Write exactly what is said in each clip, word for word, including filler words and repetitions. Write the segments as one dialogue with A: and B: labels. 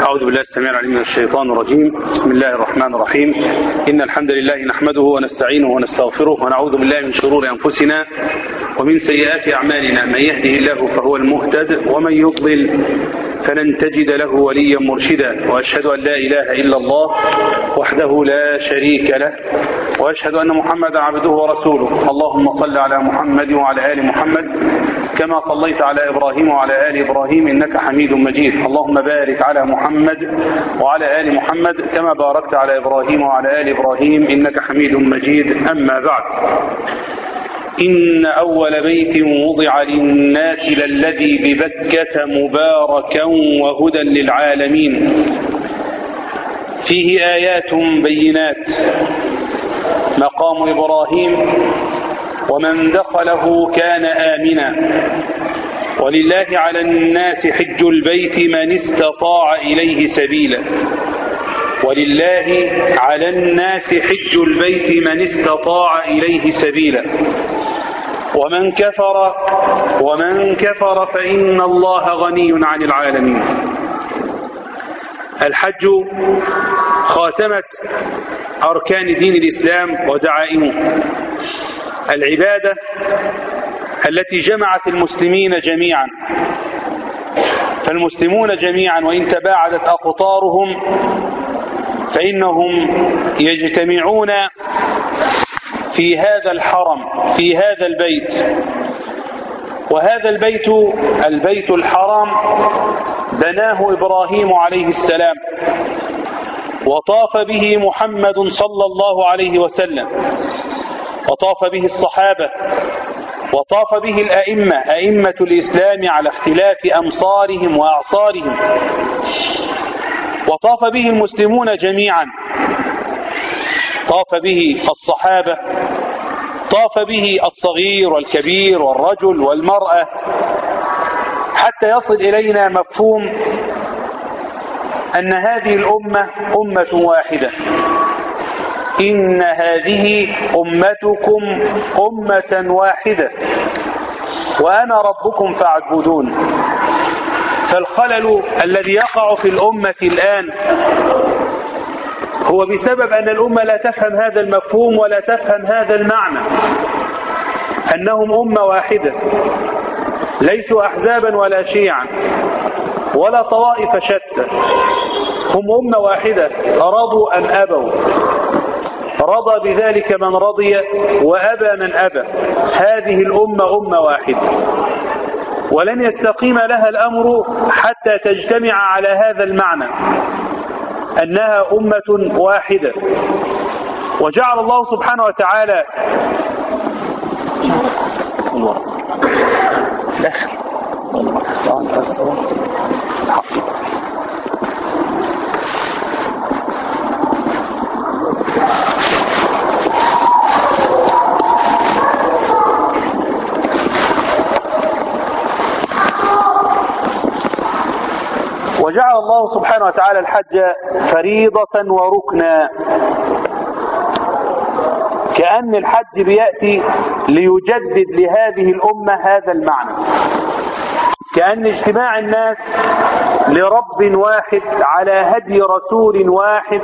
A: أعوذ بالله السميع العليم من الشيطان الرجيم. بسم الله الرحمن الرحيم. إن الحمد لله نحمده ونستعينه ونستغفره ونعوذ بالله من شرور أنفسنا ومن سيئات أعمالنا. من يهده الله فهو المهتد ومن يضلل فلن تجد له وليا مرشدا. وأشهد أن لا إله إلا الله وحده لا شريك له وأشهد أن محمدا عبده ورسوله. اللهم صل على محمد وعلى آل محمد كما صليت على إبراهيم وعلى آل إبراهيم إنك حميد مجيد. اللهم بارك على محمد وعلى آل محمد كما باركت على إبراهيم وعلى آل إبراهيم إنك حميد مجيد. أما بعد، إن أول بيت وضع للناس للذي ببكة مباركا وهدى للعالمين فيه آيات بينات مقام إبراهيم ومن دخله كان آمنا ولله على الناس حج البيت من استطاع إليه سبيلا. ولله على الناس حج البيت من استطاع إليه سبيلا ومن كفر ومن كفر فإن الله غني عن العالمين. الحج خاتمة أركان دين الإسلام ودعائمه، العبادة التي جمعت المسلمين جميعا. فالمسلمون جميعا وإن تباعدت أقطارهم فإنهم يجتمعون في هذا الحرم، في هذا البيت. وهذا البيت البيت الحرام بناه إبراهيم عليه السلام وطاف به محمد صلى الله عليه وسلم وطاف به الصحابة وطاف به الأئمة أئمة الإسلام على اختلاف أمصارهم وأعصارهم، وطاف به المسلمون جميعا. طاف به الصحابة، طاف به الصغير والكبير والرجل والمرأة، حتى يصل إلينا مفهوم أن هذه الأمة أمة واحدة. إن هذه أمتكم أمة واحدة وأنا ربكم فاعبدون. فالخلل الذي يقع في الأمة الآن هو بسبب أن الأمة لا تفهم هذا المفهوم ولا تفهم هذا المعنى، أنهم أمة واحدة، ليسوا أحزابا ولا شيعا ولا طوائف شتى، هم أمة واحدة رضوا أم أبوا. رضى بذلك من رضي وأبى من أبى. هذه الأمة أمة واحدة، ولن يستقيم لها الأمر حتى تجتمع على هذا المعنى أنها أمة واحدة. وجعل الله سبحانه وتعالى وجعل الله سبحانه وتعالى الحج فريضة وركنا، كأن الحج بيأتي ليجدد لهذه الأمة هذا المعنى، كأن اجتماع الناس لرب واحد على هدي رسول واحد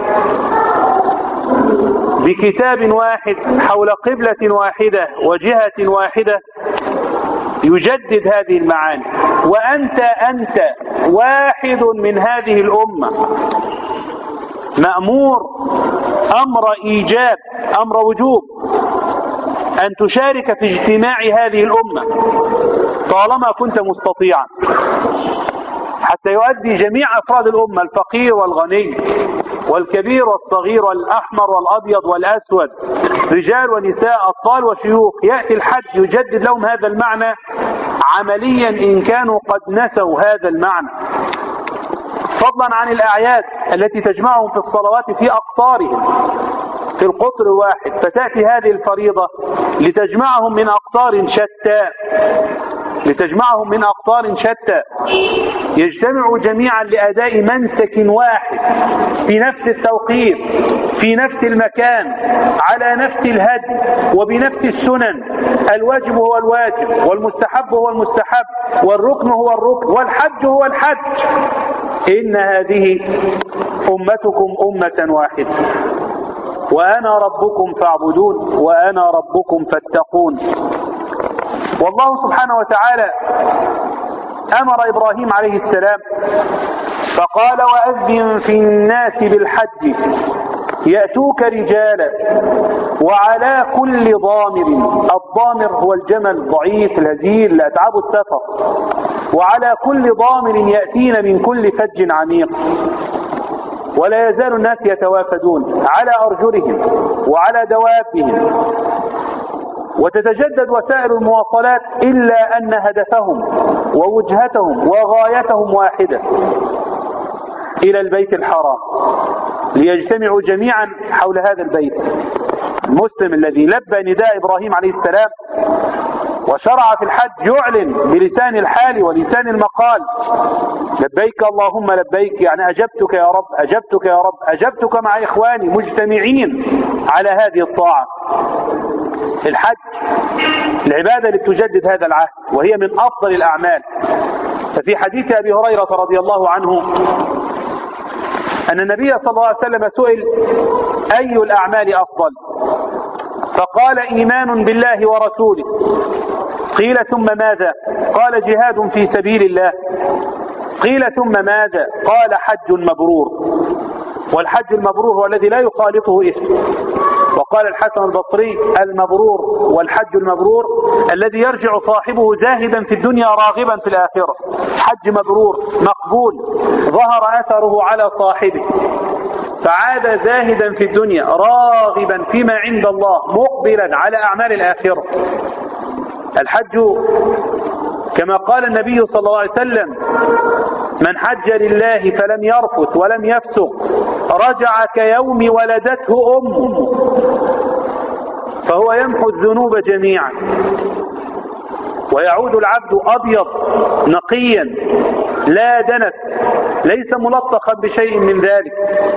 A: بكتاب واحد حول قبلة واحدة وجهة واحدة يجدد هذه المعاني. وأنت أنت واحد من هذه الأمة، مأمور أمر إيجاب أمر وجوب أن تشارك في اجتماع هذه الأمة طالما كنت مستطيعا، حتى يؤدي جميع أفراد الأمة، الفقير والغني والكبير والصغير والأحمر والأبيض والأسود، رجال ونساء، أطفال وشيوخ، يأتي الحج يجدد لهم هذا المعنى عمليا إن كانوا قد نسوا هذا المعنى، فضلا عن الأعياد التي تجمعهم في الصلوات في أقطارهم في القطر واحد. فتأتي هذه الفريضة لتجمعهم من أقطار شتى لتجمعهم من أقطار شتى يجتمعوا جميعا لأداء منسك واحد في نفس التوقيت في نفس المكان على نفس الهدي وبنفس السنن. الواجب هو الواجب والمستحب هو المستحب والركن هو الركن والحج هو الحج. إن هذه أمتكم أمة واحدة وأنا ربكم فاعبدون وأنا ربكم فاتقون. والله سبحانه وتعالى أمر إبراهيم عليه السلام فقال وأذن في الناس بالحج يأتوك رجالا وعلى كل ضامر، الضامر هو الجمل الضعيف الهزيل لا يتعب السفر، وعلى كل ضامر يأتين من كل فج عميق. ولا يزال الناس يتوافدون على أرجلهم وعلى دوابهم، وتتجدد وسائل المواصلات إلا أن هدفهم ووجهتهم وغايتهم واحدة، إلى البيت الحرام، ليجتمعوا جميعا حول هذا البيت. المسلم الذي لبى نداء إبراهيم عليه السلام وشرع في الحج يعلن بلسان الحال ولسان المقال لبيك اللهم لبيك، يعني أجبتك يا رب أجبتك يا رب أجبتك مع إخواني مجتمعين على هذه الطاعة. الحج العبادة اللي تجدد هذا العهد، وهي من أفضل الأعمال. ففي حديث أبي هريرة رضي الله عنه أن النبي صلى الله عليه وسلم سئل أي الأعمال أفضل؟ فقال إيمان بالله ورسوله. قيل ثم ماذا؟ قال جهاد في سبيل الله. قيل ثم ماذا؟ قال حج مبرور. والحج المبرور هو الذي لا يخالطه إثم. وقال الحسن البصري المبرور والحج المبرور الذي يرجع صاحبه زاهدا في الدنيا راغبا في الآخرة. حج مبرور مقبول ظهر أثره على صاحبه فعاد زاهدا في الدنيا راغبا فيما عند الله مقبلا على أعمال الآخرة. الحج كما قال النبي صلى الله عليه وسلم من حج لله فلم يرفث ولم يفسق رجع كيوم ولدته أمه، فهو يمحو الذنوب جميعا ويعود العبد أبيض نقيا لا دنس ليس ملطخا بشيء من ذلك.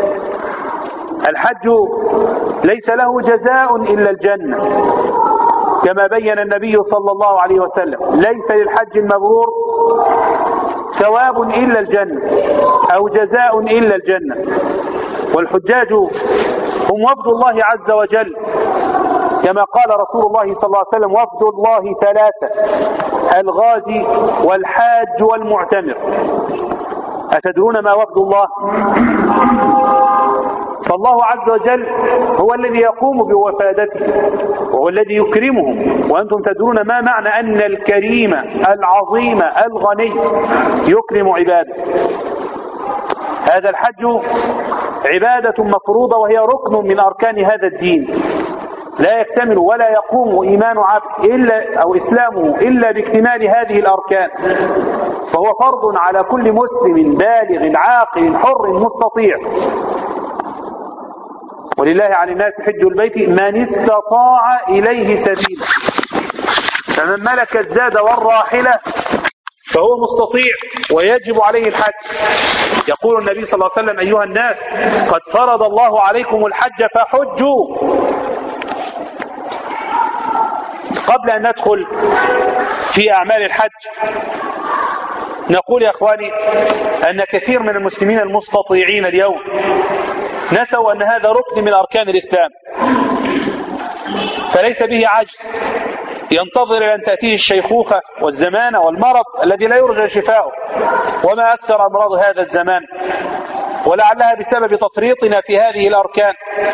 A: الحج ليس له جزاء إلا الجنة كما بين النبي صلى الله عليه وسلم ليس للحج المبرور ثواب إلا الجنة أو جزاء إلا الجنة. والحجاج هم وفد الله عز وجل كما قال رسول الله صلى الله عليه وسلم وفد الله ثلاثة الغازي والحاج والمعتمر. أتدرون ما وفد الله؟ فالله عز وجل هو الذي يقوم بوفادته وهو الذي يكرمهم، وأنتم تدرون ما معنى أن الكريم العظيم الغني يكرم عباده. هذا الحج عبادة مفروضة وهي ركن من أركان هذا الدين، لا يكتمل ولا يقوم إيمان عبد إلا أو إسلامه إلا باكتمال هذه الأركان، فهو فرض على كل مسلم بالغ عاقل حر مستطيع. ولله على الناس حج البيت من استطاع إليه سبيلا، فمن ملك الزاد والراحلة فهو مستطيع ويجب عليه الحج. يقول النبي صلى الله عليه وسلم أيها الناس قد فرض الله عليكم الحج فحجوا. قبل أن ندخل في أعمال الحج نقول يا أخواني أن كثير من المسلمين المستطيعين اليوم نسوا أن هذا ركن من أركان الإسلام، فليس به عجز ينتظر إلى أن تأتيه الشيخوخة والزمانة والمرض الذي لا يرجى شفاؤه. وما أكثر أمراض هذا الزمان، ولعلها بسبب تفريطنا في هذه الأركان.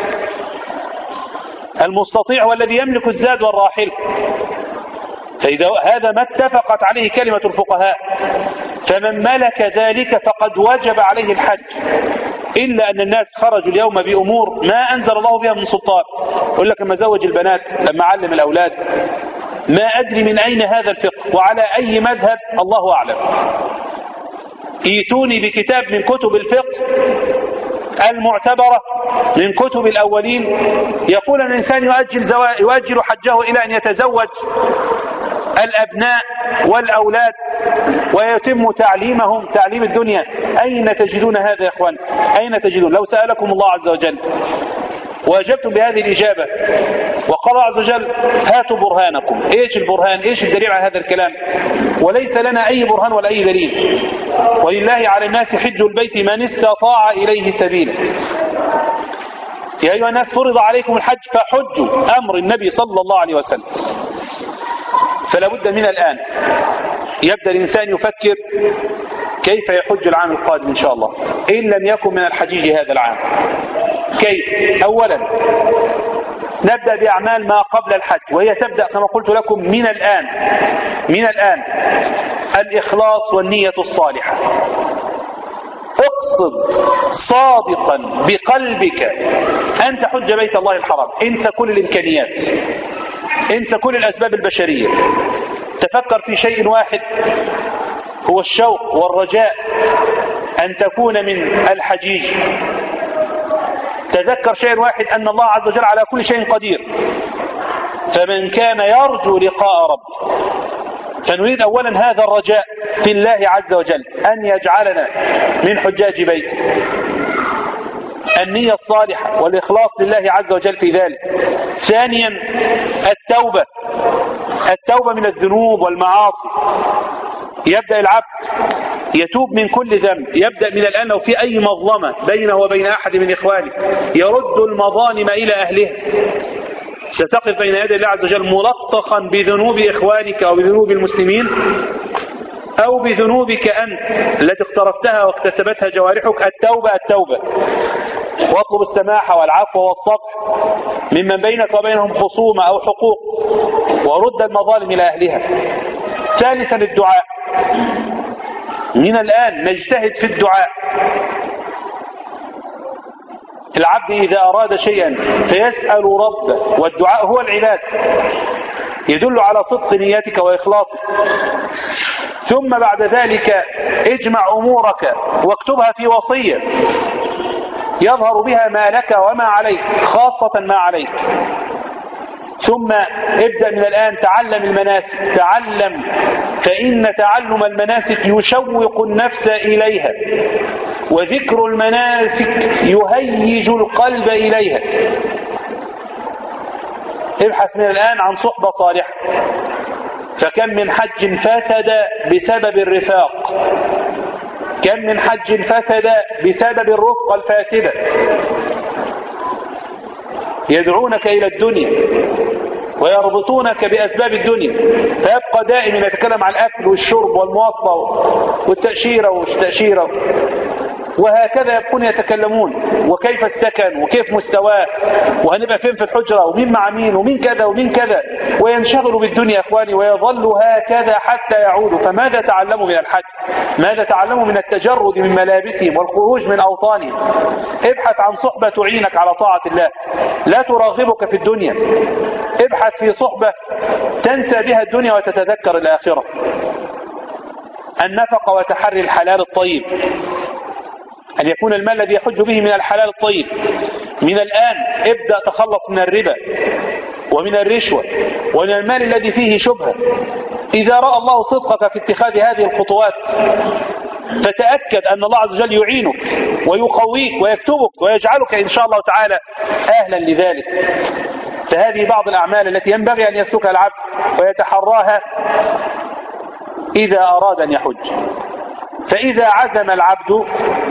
A: المستطيع هو الذي يملك الزاد والراحل، فإذا هذا ما اتفقت عليه كلمة الفقهاء، فمن ملك ذلك فقد وجب عليه الحج. إلا أن الناس خرجوا اليوم بأمور ما أنزل الله بها من سلطان. يقول لك لما زوج البنات، لما علم الأولاد، ما أدري من أين هذا الفقه وعلى أي مذهب، الله أعلم. ايتوني بكتاب من كتب الفقه المعتبرة من كتب الأولين يقول أن الإنسان يؤجل, زوا... يؤجل حجه إلى أن يتزوج الأبناء والأولاد ويتم تعليمهم تعليم الدنيا. أين تجدون هذا يا إخوان؟ أين تجدون؟ لو سألكم الله عز وجل وأجبتم بهذه الإجابة وقال الله عز وجل هاتوا برهانكم، إيش البرهان؟ إيش الدليل على هذا الكلام؟ وليس لنا أي برهان ولا أي دليل. ولله على الناس حج البيت من استطاع إليه سبيلا. يا أيها الناس فرض عليكم الحج فحجوا، أمر النبي صلى الله عليه وسلم. فلا بد من الآن يبدأ الإنسان يفكر كيف يحج العام القادم إن شاء الله إن لم يكن من الحجيج هذا العام. كيف؟ أولا نبدأ بأعمال ما قبل الحج، وهي تبدأ كما قلت لكم من الآن. من الآن الإخلاص والنية الصالحة. اقصد صادقا بقلبك أن تحج بيت الله الحرام. انسى كل الإمكانيات، انسى كل الأسباب البشرية، تفكر في شيء واحد هو الشوق والرجاء أن تكون من الحجيج. تذكر شيء واحد، أن الله عز وجل على كل شيء قدير. فمن كان يرجو لقاء ربه، فنريد أولا هذا الرجاء في الله عز وجل أن يجعلنا من حجاج بيته. النية الصالحة والإخلاص لله عز وجل في ذلك. ثانيا التوبة، التوبة من الذنوب والمعاصي. يبدأ العبد يتوب من كل ذنب. يبدأ من الآن لو في أي مظلمة بينه وبين أحد من إخوانه يرد المظالم إلى أهلها. ستقف بين يدي الله عز وجل ملطخا بذنوب إخوانك أو بذنوب المسلمين أو بذنوبك أنت التي اقترفتها واكتسبتها جوارحك. التوبة التوبة، واطلب السماحة والعفو والصفح ممن بينك وبينهم خصومة أو حقوق، ورد المظالم إلى أهلها. ثالثا الدعاء. من الآن نجتهد في الدعاء. العبد إذا أراد شيئا فيسأل ربه، والدعاء هو العبادة، يدل على صدق نيتك وإخلاصك. ثم بعد ذلك اجمع أمورك واكتبها في وصية يظهر بها ما لك وما عليك، خاصة ما عليك. ثم ابدأ من الآن تعلم المناسك. تعلم، فإن تعلم المناسك يشوق النفس إليها، وذكر المناسك يهيج القلب إليها. ابحث من الآن عن صحبة صالحة. فكم من حج فسد بسبب الرفاق، كم من حج فسد بسبب الرفقة الفاسدة. يدعونك إلى الدنيا ويربطونك بأسباب الدنيا، فيبقى دائما يتكلم عن الأكل والشرب والمواصلة والتأشيرة والتأشيرة، وهكذا يبقون يتكلمون. وكيف السكن وكيف مستواه وهنبقى فين في الحجرة ومين مع مين ومين كذا ومين كذا، وينشغلوا بالدنيا أخواني ويظل هكذا حتى يعودوا. فماذا تعلموا من الحج؟ ماذا تعلموا من التجرد من ملابسهم والخروج من أوطانهم؟ ابحث عن صحبة تعينك على طاعة الله، لا تراغبك في الدنيا. ابحث في صحبة تنسى بها الدنيا وتتذكر الآخرة. النفقة وتحري الحلال الطيب، أن يكون المال الذي يحج به من الحلال الطيب. من الآن ابدأ تخلص من الربا ومن الرشوة ومن المال الذي فيه شبهة. إذا رأى الله صدقك في اتخاذ هذه الخطوات فتأكد أن الله عز وجل يعينك ويقويك ويكتبك ويجعلك إن شاء الله تعالى أهلا لذلك. فهذه بعض الأعمال التي ينبغي أن يسلكها العبد ويتحراها إذا أراد أن يحج. فإذا عزم العبد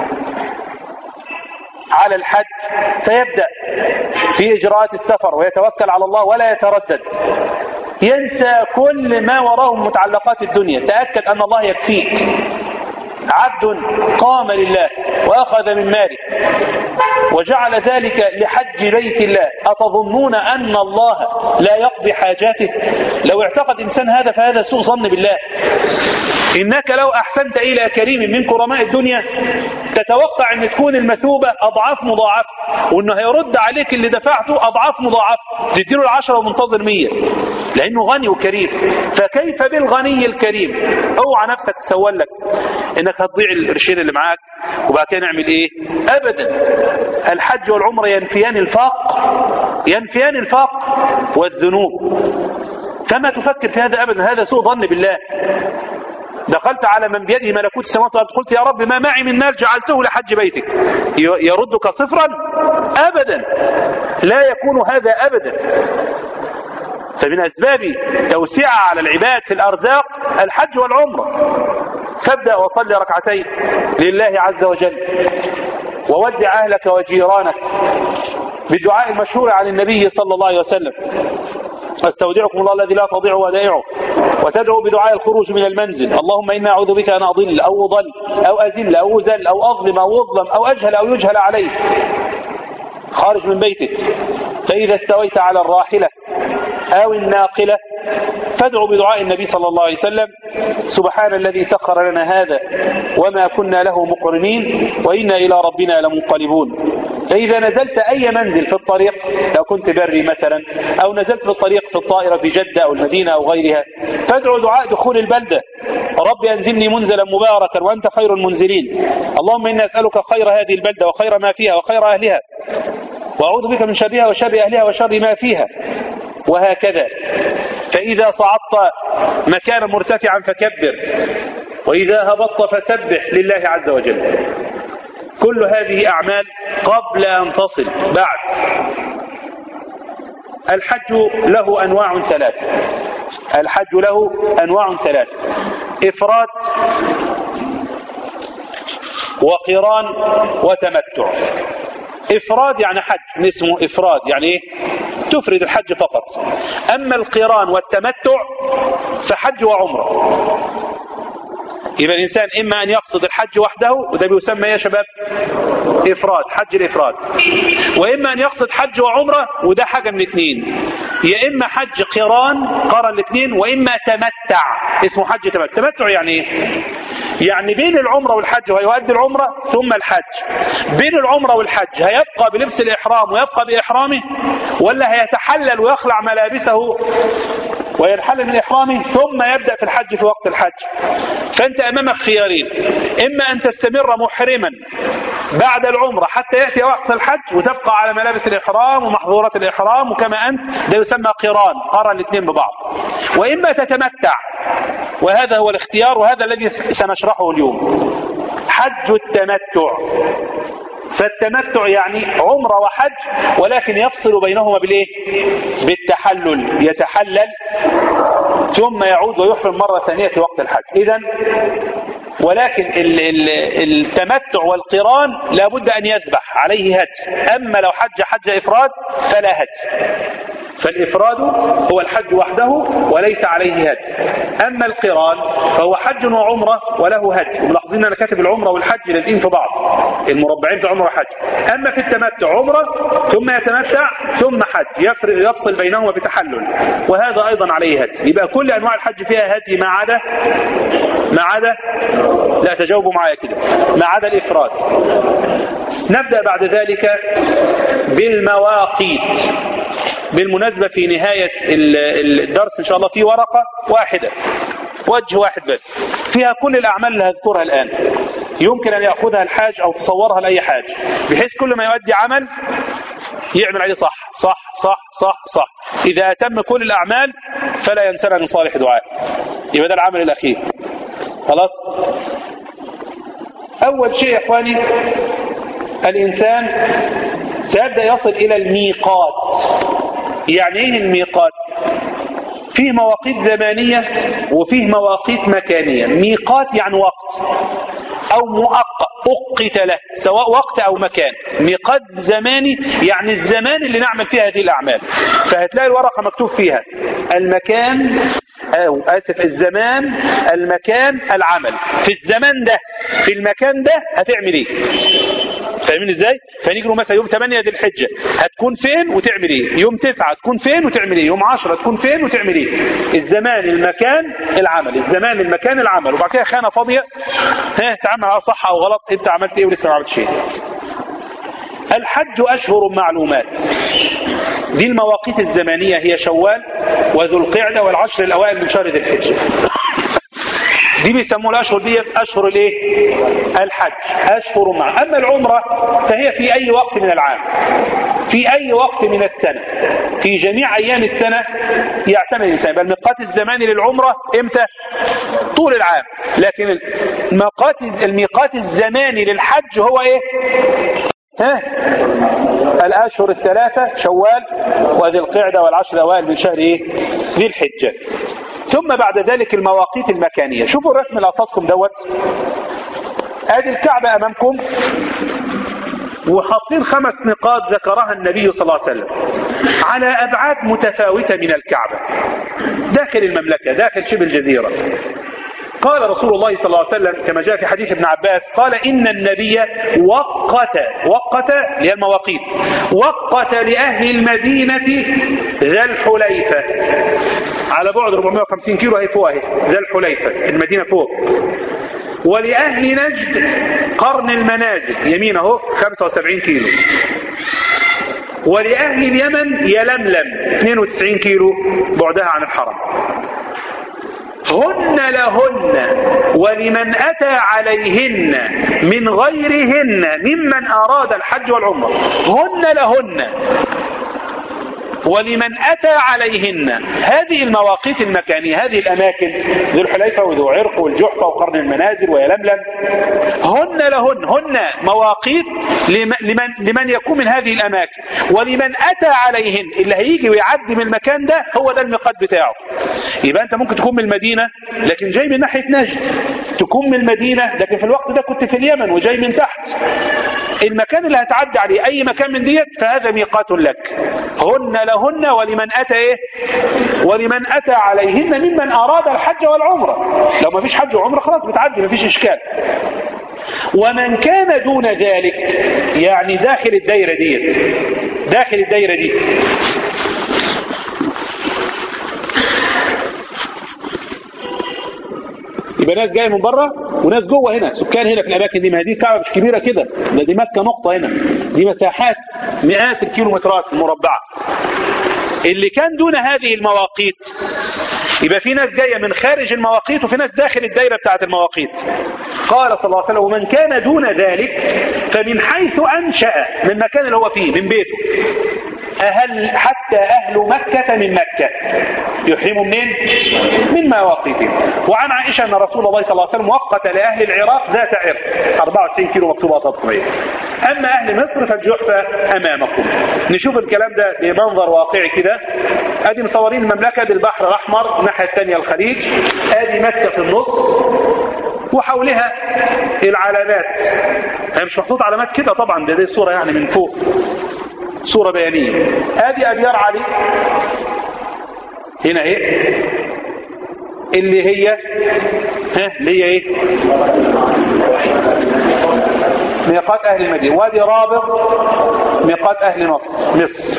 A: على الحج فيبدأ في إجراءات السفر ويتوكل على الله ولا يتردد، ينسى كل ما وراءه من متعلقات الدنيا. تأكد أن الله يكفيك. عبد قام لله وأخذ من ماله وجعل ذلك لحج بيت الله، أتظنون أن الله لا يقضي حاجاته؟ لو اعتقد إنسان هذا فهذا سوء ظن بالله. إنك لو أحسنت إلى كريم من كرماء الدنيا تتوقع أن تكون المثوبة أضعاف مضاعفة، وأنه هيرد عليك اللي دفعته أضعاف مضاعفة، تديله العشرة ومنتظر مية، لأنه غني وكريم. فكيف بالغني الكريم؟ اوعى نفسك تسول لك إنك هتضيع القرشين اللي معاك وبعد كده نعمل إيه؟ أبدا. الحج والعمرة ينفيان الفاق، ينفيان الفاق والذنوب. فما تفكر في هذا أبدا، هذا سوء ظن بالله. دخلت على من بيده ملكوت السماوات والأرض قلت يا رب ما معي من مال جعلته لحج بيتك، يردك صفرا؟ أبدا، لا يكون هذا أبدا. فمن أسباب توسعة على العباد في الأرزاق الحج والعمرة. فابدأ وصلي ركعتين لله عز وجل، وودع أهلك وجيرانك بالدعاء المشهور عن النبي صلى الله عليه وسلم: استودعكم الله الذي لا تضيع ودائعه. وتدعو بدعاء الخروج من المنزل: اللهم إنا أعوذ بك أن أضل أو أضل أو أزل أو أزل أو أظلم أو أظلم أو أجهل أو يجهل علي. خارج من بيتك، فإذا استويت على الراحلة أو الناقلة فادعو بدعاء النبي صلى الله عليه وسلم: سبحان الذي سخر لنا هذا وما كنا له مقرنين وإنا إلى ربنا لمنقلبون. فإذا نزلت أي منزل في الطريق، لو كنت بري مثلا، أو نزلت في الطريق في الطائرة في جدة أو المدينة أو غيرها، فادعو دعاء دخول البلدة: رب أنزلني منزلا مباركا وأنت خير المنزلين. اللهم إنا أسألك خير هذه البلدة وخير ما فيها وخير أهلها، وأعوذ بك من شرها وشر أهلها وشر ما فيها، وهكذا. فإذا صعدت مكانا مرتفعا فكبر، وإذا هبطت فسبح لله عز وجل. كل هذه أعمال قبل أن تصل. بعد، الحج له أنواع ثلاثة. الحج له أنواع ثلاثة: إفراد وقران وتمتع. إفراد يعني حج، اسمه إفراد، يعني إيه؟ تفرد الحج فقط. أما القران والتمتع فحج وعمرة. يبقى الإنسان إما أن يقصد الحج وحده، وده بيسمى يا شباب إفراد، حج الإفراد، وإما أن يقصد حج وعمرة، وده حاجة من الاثنين. يا إما حج قران قرن الاثنين، وإما تمتع اسمه حج تمتع. تمتع يعني إيه؟ يعني بين العمرة والحج ويؤدي العمرة ثم الحج. بين العمرة والحج هيبقى بلبس الإحرام ويبقى بإحرامه، ولا هيتحلل ويخلع ملابسه وينحل من إحرامه ثم يبدأ في الحج في وقت الحج؟ فأنت أمامك خيارين: إما أن تستمر محرما بعد العمرة حتى يأتي وقت الحج وتبقى على ملابس الإحرام ومحظورات الإحرام وكما أنت، ده يسمى قران، قرن الاثنين ببعض. وإما تتمتع، وهذا هو الاختيار، وهذا الذي سنشرحه اليوم: حج التمتع. فالتمتع يعني عمرة وحج، ولكن يفصل بينهما بالإيه؟ بالتحلل، يتحلل ثم يعود ويحرم مرة ثانية في وقت الحج. إذن ولكن التمتع والقران لابد أن يذبح، عليه هدي. أما لو حج حج إفراد فلا هدي. فالإفراد هو الحج وحده وليس عليه هدي. أما القران فهو حج وعمرة وله هدي. وملاحظين أنا كاتب العمرة والحج لازقين في بعض، المربعين في عمرة وحج. أما في التمتع عمرة ثم يتمتع ثم حج، يفرق يفصل بينهما بتحلل، وهذا أيضا عليه هدي. يبقى كل أنواع الحج فيها هدي ما عدا ما عدا لا تجاوبوا معايا كده، ما عدا الإفراد. نبدأ بعد ذلك بالمواقيت. بالمناسبة في نهاية الدرس إن شاء الله في ورقة واحدة، وجه واحد بس، فيها كل الأعمال اللي هذكرها الآن، يمكن أن يأخذها الحاج أو تصورها لأي حاج، بحيث كل ما يؤدي عمل يعمل عليه صح صح صح صح صح. إذا أتم كل الأعمال فلا ينسنا من صالح دعاء. يبقى ده العمل الأخير. خلاص. أول شيء يا إخواني، الإنسان سيبدأ يصل إلى الميقات. يعني إيه الميقات؟ فيه مواقيت زمانية وفيه مواقيت مكانية. ميقات يعني وقت أو مؤقت أقت له، سواء وقت أو مكان. ميقات زماني يعني الزمان اللي نعمل فيها هذه الأعمال. فهتلاقي الورقة مكتوب فيها المكان أو آسف الزمان، المكان، العمل. في الزمان ده في المكان ده هتعمل إيه؟ فاهمين ازاي؟ فنيجي مثلا يوم ثمانية ذي الحجة هتكون فين وتعمل ايه؟ يوم تسعة تكون فين وتعمل ايه؟ يوم عشرة تكون فين وتعمل ايه؟ الزمان، المكان، العمل. الزمان، المكان، العمل. وبعد كده خانة فاضية، ها تعمل على صح او غلط، انت عملت ايه ولسه ما عملتش ايه. الحج اشهر معلومات. دي المواقيت الزمانية، هي شوال وذو القعدة والعشر الاوائل من شهر ذي الحجة. دي بيسموها الاشهر دي اشهر الايه؟ الحج، اشهر مع. اما العمره فهي في اي وقت من العام، في اي وقت من السنه، في جميع ايام السنه يعتمد الانسان. بل الميقات الزماني للعمره امتى؟ طول العام. لكن الميقات الميقات الزماني للحج هو ايه؟ ها؟ الاشهر الثلاثه شوال وذي القعده والعشر الاوائل من شهر ايه؟ ذي الحجة. ثم بعد ذلك المواقيت المكانية. شوفوا الرسم اللي قصدكم دوت. ادي الكعبة امامكم وحاطين خمس نقاط ذكرها النبي صلى الله عليه وسلم على ابعاد متفاوتة من الكعبة داخل المملكة، داخل شبه الجزيرة. قال رسول الله صلى الله عليه وسلم كما جاء في حديث ابن عباس قال إن النبي وقت وقت هي المواقيت وقت لأهل المدينة ذا الحليفة على بعد أربعمائة وخمسين كيلو هي فوق، ذا الحليفة المدينة فوق. ولأهل نجد قرن المنازل يمين اهو خمسة وسبعين كيلو. ولأهل اليمن يلملم اثنين وتسعين كيلو بعدها عن الحرم. هن لهن ولمن أتى عليهن من غيرهن ممن أراد الحج والعمرة. هن لهن ولمن أتى عليهن. هذه المواقيت المكانية، هذه الأماكن ذو الحليفة وذو عرق والجحفة وقرن المنازل ويلملم، هن لهن، هن مواقيت لمن, لمن يكون من هذه الأماكن. ولمن أتى عليهن اللي هيجي ويعدي من المكان ده هو ده الميقات بتاعه. يبقى أنت ممكن تكون من المدينة لكن جاي من ناحية نجد، تكون من المدينة لكن في الوقت ده كنت في اليمن وجاي من تحت. المكان اللي هتعدي عليه أي مكان من ديت فهذا ميقات لك. هن لهن ولمن أتى إيه؟ ولمن أتى عليهن ممن أراد الحج والعمرة. لو ما فيش حج وعمرة خلاص بتعدي ما فيش إشكال. ومن كان دون ذلك يعني داخل الدايرة ديت، داخل الدايرة دي يبقى ناس جايه من بره وناس جوه هنا، سكان هنا في الاماكن دي. ما هي دي كعبه مش كبيره كده، ده دي مكه نقطه هنا، دي مساحات مئات الكيلومترات المربعه. اللي كان دون هذه المواقيت يبقى في ناس جايه من خارج المواقيت وفي ناس داخل الدايره بتاعه المواقيت. قال صلى الله عليه وسلم ومن كان دون ذلك فمن حيث انشأ، من المكان اللي هو فيه من بيته. أهل حتى أهل مكة من مكة يحرموا منين؟ من مواقيتهم. وعن عائشة أن رسول الله صلى الله عليه وسلم وقت لأهل العراق ذات عرق أربعة وتسعين كيلو مكتوبة قصادكم ايه. أما أهل مصر فالجحفة أمامكم. نشوف الكلام ده بمنظر واقعي كده. أدي مصورين المملكة، دي البحر الأحمر، الناحية الثانية الخليج، أدي مكة في النص وحولها العلامات. هي مش محطوط علامات كده طبعا، ده دي الصورة يعني من فوق صورة بيانية. ادي ابيار علي هنا ايه اللي هي ها اللي هي ايه ميقات اهل المدينة. وادي رابغ ميقات اهل مصر مصر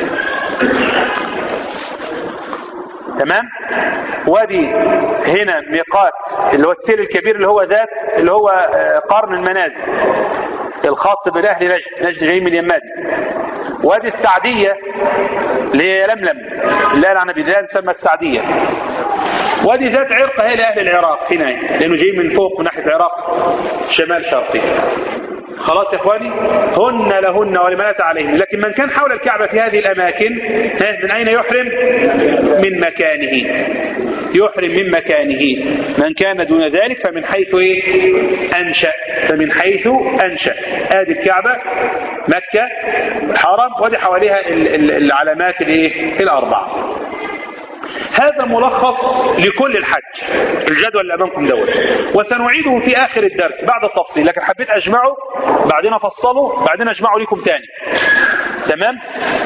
A: تمام. وادي هنا ميقات اللي هو السيل الكبير اللي هو ذات اللي هو قرن المنازل الخاص بالاهل نجد، نجد جاي من اليمادي. وادي السعدية اللي هي لملم اللي قال عن ابي ذئب تسمى السعدية. وادي ذات عرق هي لأهل العراق هنا لأنه جاي من فوق من ناحية العراق شمال شرقي. خلاص يا اخواني. هن لهن ولمن أتى عليهم. لكن من كان حول الكعبة في هذه الأماكن من أين يحرم؟ من مكانه، يحرم من مكانه. من كان دون ذلك فمن حيث إيه؟ أنشأ، فمن حيث أنشأ. آدي الكعبة مكة الحرم ودي حواليها العلامات الإيه؟ الأربعة. هذا ملخص لكل الحج، الجدول اللي امامكم دوت، وسنعيده في اخر الدرس بعد التفصيل، لكن حبيت اجمعه بعدين افصله بعدين اجمعه لكم تاني. تمام.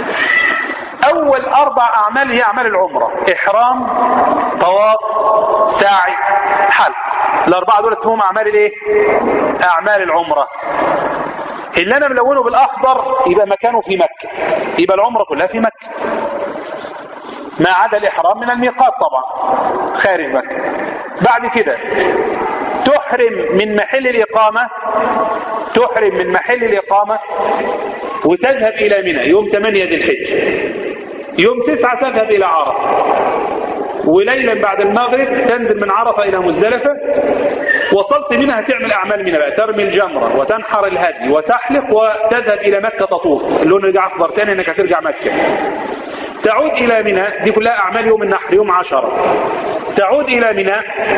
A: اول اربع اعمال هي اعمال العمره: احرام، طواف، سعي، حلق. الاربعه دول اسمهم اعمال الايه؟ اعمال العمره. اللي انا ملونه بالاخضر يبقى مكانه في مكه، يبقى العمره كلها في مكه ما عدا الإحرام من الميقات طبعا خارج مكة. بعد كده تحرم من محل الإقامة، تحرم من محل الإقامة وتذهب إلى منى يوم ثمانية ذي الحجة. يوم تسعة تذهب إلى عرفة، وليلا بعد المغرب تنزل من عرفة إلى مزدلفة. وصلت منها تعمل أعمال منها بقى، ترمي الجمرة وتنحر الهدي وتحلق وتذهب إلى مكة تطوف. اللون رجع أخضر تاني إنك هترجع مكة. تعود إلى منى، دي كلها أعمال يوم النحر يوم عشرة. تعود إلى منى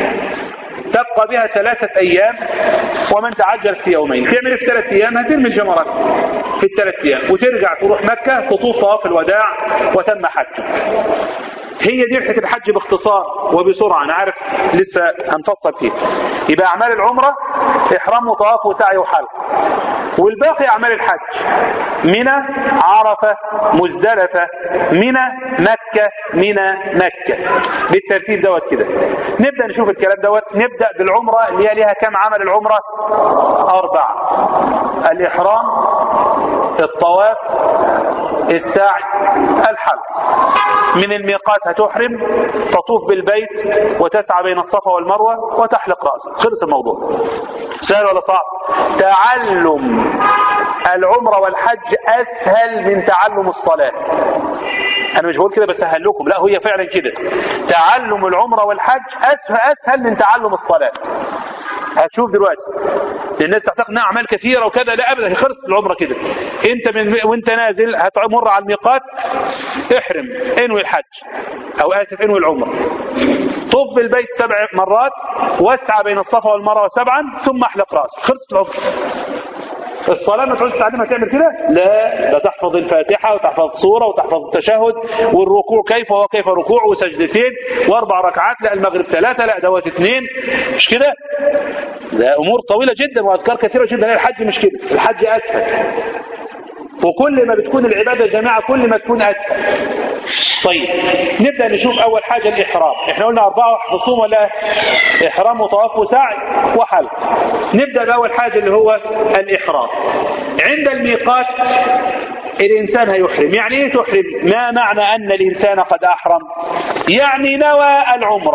A: تبقى بها ثلاثة أيام، ومن تعجل في يومين. تعمل في ثلاثة أيام هترمي الجمرات في الثلاث أيام وترجع تروح مكة تطوف طواف الوداع وتم حج. هي دي رحلة الحج باختصار وبسرعة، أنا عارف لسه هنفصل فيه. يبقى أعمال العمرة إحرام وطواف وسعي وحلق، والباقي أعمال الحج منى عرفة مزدلفة منى مكة منى مكة، بالترتيب دوت كده. نبدأ نشوف الكلام دوت. نبدأ بالعمرة اللي هي ليها كم عمل العمرة؟ أربعة: الإحرام، الطواف، السعي، الحلق. من الميقات هتحرم، تطوف بالبيت وتسعى بين الصفا والمروة وتحلق رأسك، خلص الموضوع. سهل ولا صعب؟ تعلم العمرة والحج أسهل من تعلم الصلاة. أنا مش بقول كده بسهل لكم، لا هي فعلا كده. تعلم العمرة والحج أسهل, أسهل من تعلم الصلاة. هتشوف دلوقتي الناس تعتقد انها اعمال كثيره وكذا، لا ابدا، هي خلصت العمره كده. انت من وانت نازل هتمر على الميقات، احرم، انوي الحج او اسف انوي العمره، طوف بالبيت سبع مرات واسعى بين الصفا والمروه سبعا ثم احلق راسك، خلصت العمره. الصلاة ما تقعدش تعلمها تعمل كده، لا، لا تحفظ الفاتحة وتحفظ سورة وتحفظ التشهد والركوع كيف وكيف ركوع وسجدتين واربع ركعات، لا المغرب ثلاثة، لا دوات اثنين، مش كده. ده امور طويلة جدا واذكار كثيرة جدا. لا الحج مش كده، الحج اسهل، وكل ما بتكون العبادة جماعة كل ما تكون اسهل. طيب نبدأ نشوف اول حاجة الإحرام. احنا قلنا اربعة حفظتهم ولا؟ إحرام وطواف وسعي وحلق. نبدأ بأول حاجة اللي هو الإحرام. عند الميقات الإنسان هيحرم. يعني إيه تحرم؟ ما معنى أن الإنسان قد أحرم؟ يعني نوى العمرة.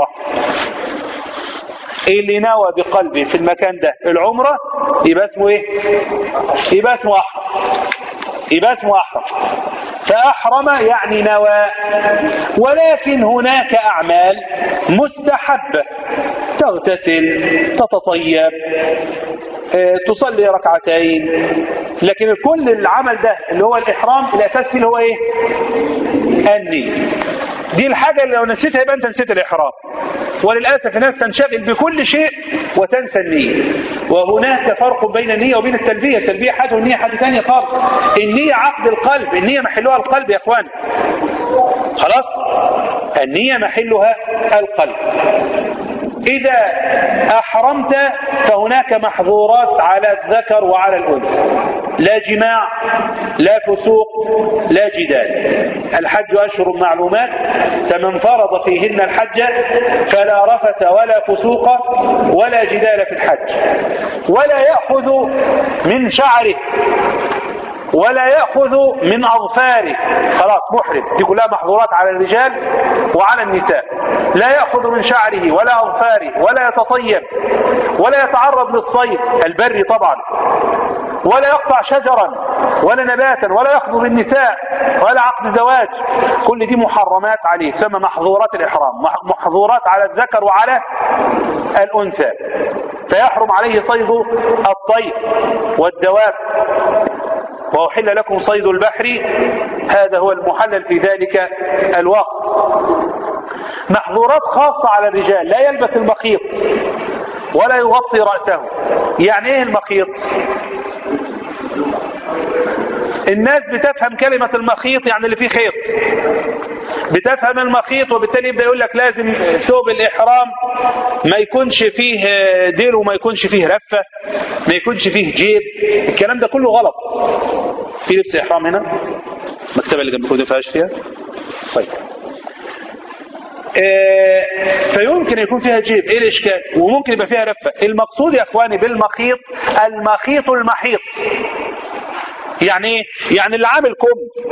A: اللي نوى بقلبه في المكان ده العمرة يبقى اسمه إيه؟ يبقى اسمه أحرم، يبقى اسمه أحرم. فأحرم يعني نوى. ولكن هناك أعمال مستحبة، تغتسل، تتطيب، تصلي ركعتين، لكن كل العمل ده اللي هو الإحرام الأساس فيه هو إيه؟ النية. دي الحاجة اللي لو نسيتها يبقى أنت نسيت الإحرام. وللأسف الناس تنشغل بكل شيء وتنسى النية. وهناك فرق بين النية وبين التلبية. التلبية حاجة والنية حاجة ثانية خالص. النية عقد القلب، النية محلها القلب يا أخوان. خلاص؟ النية محلها القلب. إذا أحرمت فهناك محظورات على الذكر وعلى الأنثى: لا جماع، لا فسوق، لا جدال. الحج أشهر معلومات، فمن فرض فيهن الحج فلا رفث ولا فسوق ولا جدال في الحج. ولا يأخذ من شعره ولا يأخذ من أظفاره، خلاص محرم. دي كلها محظورات على الرجال وعلى النساء. لا يأخذ من شعره ولا أظفاره، ولا يتطيب، ولا يتعرض للصيد البري طبعا، ولا يقطع شجرا ولا نباتا، ولا يخطب النساء، ولا عقد زواج. كل دي محرمات عليه، تسمى محظورات الإحرام، محظورات على الذكر وعلى الأنثى. فيحرم عليه صيد الطير والدواب. وأحل لكم صيد البحر، هذا هو المحلل في ذلك الوقت. محظورات خاصة على الرجال: لا يلبس المخيط ولا يغطي رأسه. يعني ايه المخيط؟ الناس بتفهم كلمة المخيط يعني اللي فيه خيط، بتفهم المخيط، وبالتالي يبدأ يقول لك لازم ثوب الإحرام ما يكونش فيه ديل وما يكونش فيه رفة، ما يكونش فيه جيب. الكلام ده كله غلط. في لبس إحرام هنا؟ المكتبة اللي جنبكم دي فيهاش فيها؟ طيب. آه فيمكن يكون فيها جيب، ايه الاشكال؟ وممكن يبقى فيها رفة. المقصود يا اخواني بالمخيط المخيط المحيط. يعني ايه؟ يعني اللي عامل كم